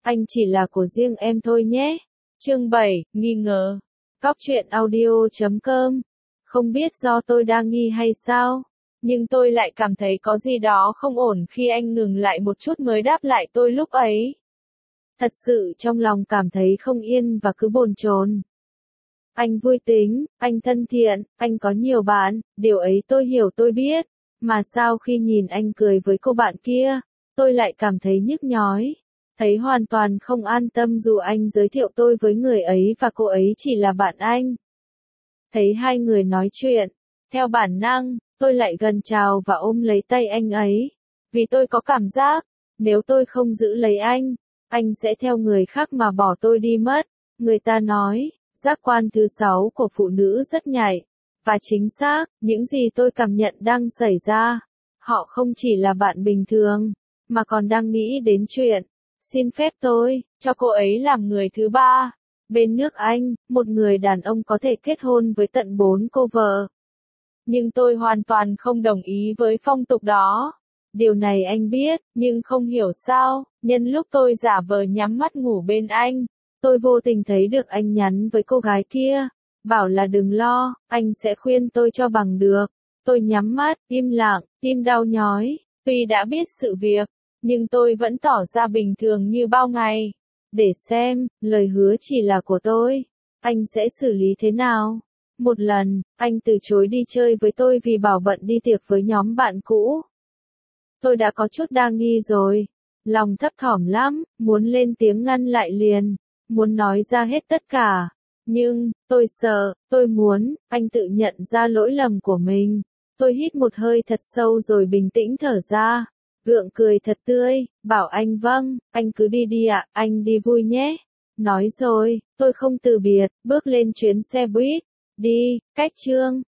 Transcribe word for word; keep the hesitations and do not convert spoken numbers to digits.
anh chỉ là của riêng em thôi nhé. Chương bảy, nghi ngờ. Cóc truyện audio chấm com. Không biết do tôi đang nghi hay sao, nhưng tôi lại cảm thấy có gì đó không ổn khi anh ngừng lại một chút mới đáp lại tôi lúc ấy. Thật sự trong lòng cảm thấy không yên và cứ bồn chồn. Anh vui tính, anh thân thiện, anh có nhiều bạn, điều ấy tôi hiểu tôi biết. Mà sao khi nhìn anh cười với cô bạn kia, tôi lại cảm thấy nhức nhói. Thấy hoàn toàn không an tâm dù anh giới thiệu tôi với người ấy và cô ấy chỉ là bạn anh. Thấy hai người nói chuyện, theo bản năng, tôi lại gần chào và ôm lấy tay anh ấy. Vì tôi có cảm giác, nếu tôi không giữ lấy anh, anh sẽ theo người khác mà bỏ tôi đi mất. Người ta nói, giác quan thứ sáu của phụ nữ rất nhạy. Và chính xác, những gì tôi cảm nhận đang xảy ra. Họ không chỉ là bạn bình thường, mà còn đang nghĩ đến chuyện. Xin phép tôi, cho cô ấy làm người thứ ba. Bên nước Anh, một người đàn ông có thể kết hôn với tận bốn cô vợ. Nhưng tôi hoàn toàn không đồng ý với phong tục đó. Điều này anh biết, nhưng không hiểu sao, nhân lúc tôi giả vờ nhắm mắt ngủ bên anh, tôi vô tình thấy được anh nhắn với cô gái kia, bảo là đừng lo, anh sẽ khuyên tôi cho bằng được. Tôi nhắm mắt, im lặng, tim đau nhói, tuy đã biết sự việc, nhưng tôi vẫn tỏ ra bình thường như bao ngày. Để xem, lời hứa chỉ là của tôi, anh sẽ xử lý thế nào. Một lần, anh từ chối đi chơi với tôi vì bảo bận đi tiệc với nhóm bạn cũ. Tôi đã có chút đa nghi rồi, lòng thấp thỏm lắm, muốn lên tiếng ngăn lại liền, muốn nói ra hết tất cả. Nhưng, tôi sợ, tôi muốn, anh tự nhận ra lỗi lầm của mình. Tôi hít một hơi thật sâu rồi bình tĩnh thở ra, gượng cười thật tươi, bảo anh vâng, anh cứ đi đi ạ, anh đi vui nhé. Nói rồi, tôi không từ biệt, bước lên chuyến xe buýt, đi, cách Trương